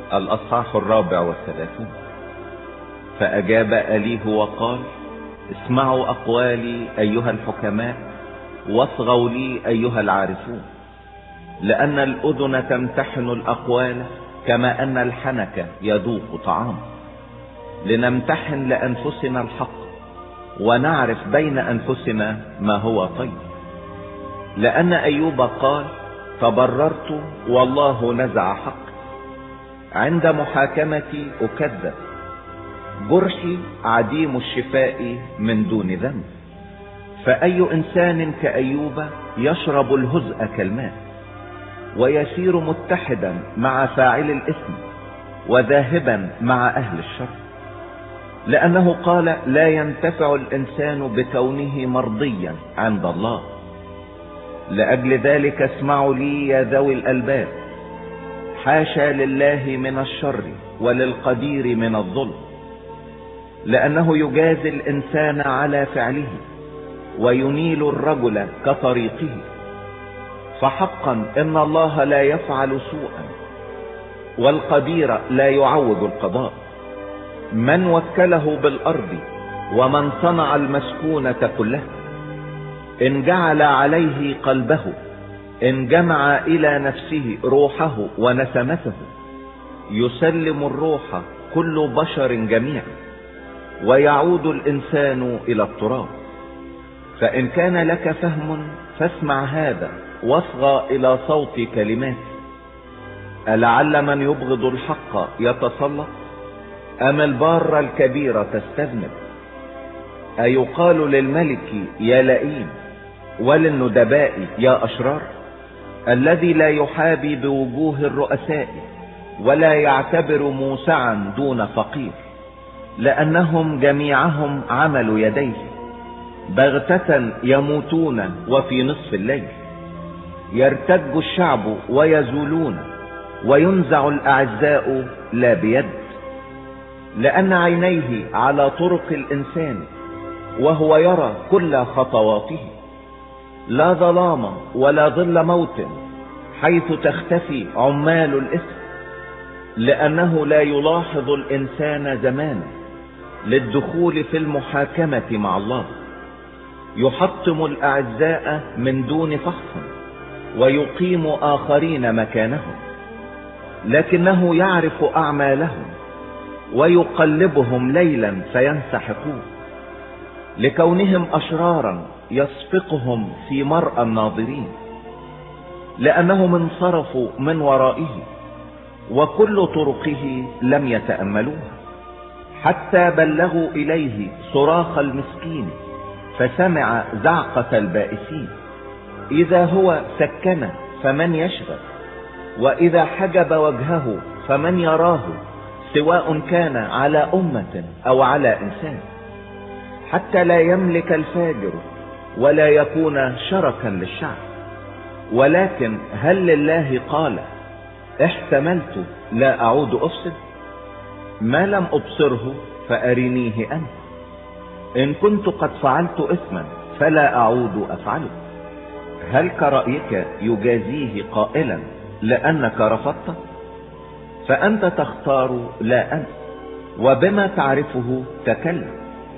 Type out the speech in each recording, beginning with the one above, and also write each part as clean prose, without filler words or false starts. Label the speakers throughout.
Speaker 1: الأصحاح 34. فأجاب أليه وقال: اسمعوا أقوالي أيها الحكماء، واصغوا لي أيها العارفون، لأن الأذن تمتحن الأقوال كما أن الحنك يذوق طعام، لنمتحن لأنفسنا الحق ونعرف بين أنفسنا ما هو طيب. لأن أيوب قال: تبررت والله نزع حقي، عند محاكمتي أكذب، جرحي عديم الشفاء من دون ذنب. فأي إنسان كأيوب يشرب الهزء كالماء، ويسير متحدا مع فاعل الإثم وذاهبا مع أهل الشر. لأنه قال: لا ينتفع الإنسان بكونه مرضيا عند الله. لأجل ذلك اسمعوا لي يا ذوي الألباب، حاشا لله من الشر وللقدير من الظلم، لأنه يجازي الإنسان على فعله وينيل الرجل كطريقه. فحقا إن الله لا يفعل سوءا، والقدير لا يعوج القضاء. من وكله بالأرض ومن صنع المسكونة كلها، إن جعل عليه قلبه، إن جمع إلى نفسه روحه ونسمته، يسلم الروح كل بشر جميعا، ويعود الإنسان إلى التراب. فإن كان لك فهم فاسمع هذا، واصغى إلى صوت كلماتي. ألعل من يبغض الحق يتسلط، أم البار الكبيرة تستذنب؟ أيقال للملك يا لئيم، وللندباء يا أشرار؟ الذي لا يحابي بوجوه الرؤساء، ولا يعتبر موسعا دون فقير، لأنهم جميعهم عمل يديه، بغتة يموتون وفي نصف الليل. يرتج الشعب ويزولون، وينزع الأعزاء لا بيد. لأن عينيه على طرق الإنسان، وهو يرى كل خطواته. لا ظلام ولا ظل موت حيث تختفي عمال الإثم، لأنه لا يلاحظ الإنسان زمانا للدخول في المحاكمة مع الله. يحطم الأعزاء من دون فحص، ويقيم آخرين مكانهم، لكنه يعرف أعمالهم، ويقلبهم ليلا فينسحقون. لكونهم أشرارا يسبقهم في مرأى الناظرين، لأنهم انصرفوا من ورائه، وكل طرقه لم يتأملوها. حتى بلغوا إليه صراخ المسكين، فسمع زعقة البائسين. إذا هو سكن فمن يشغل، وإذا حجب وجهه فمن يراه، سواء كان على أمة أو على إنسان. حتى لا يملك الفاجر، ولا يكون شركا للشعب. ولكن هل لله قال: احتملت لا أعود أفسد؟ ما لم أبصره فأرنيه أنت. إن كنت قد فعلت إثما فلا أعود أفعله. هل كرأيك يجازيه قائلا: لأنك رفضت؟ فأنت تختار لا أنت، وبما تعرفه تكلم.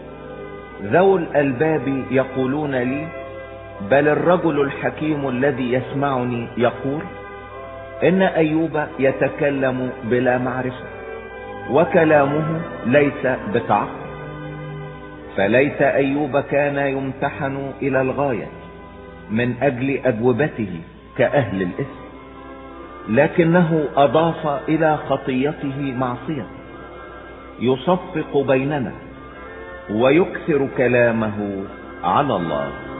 Speaker 1: ذو الألباب يقولون لي، بل الرجل الحكيم الذي يسمعني يقول: إن أيوب يتكلم بلا معرفة، وكلامه ليس بتعقل. فليت أيوب كان يمتحن إلى الغاية من أجل أجوبته كأهل الإثم، لكنه أضاف إلى خطيته معصية، يصفق بيننا ويكثر كلامه على الله.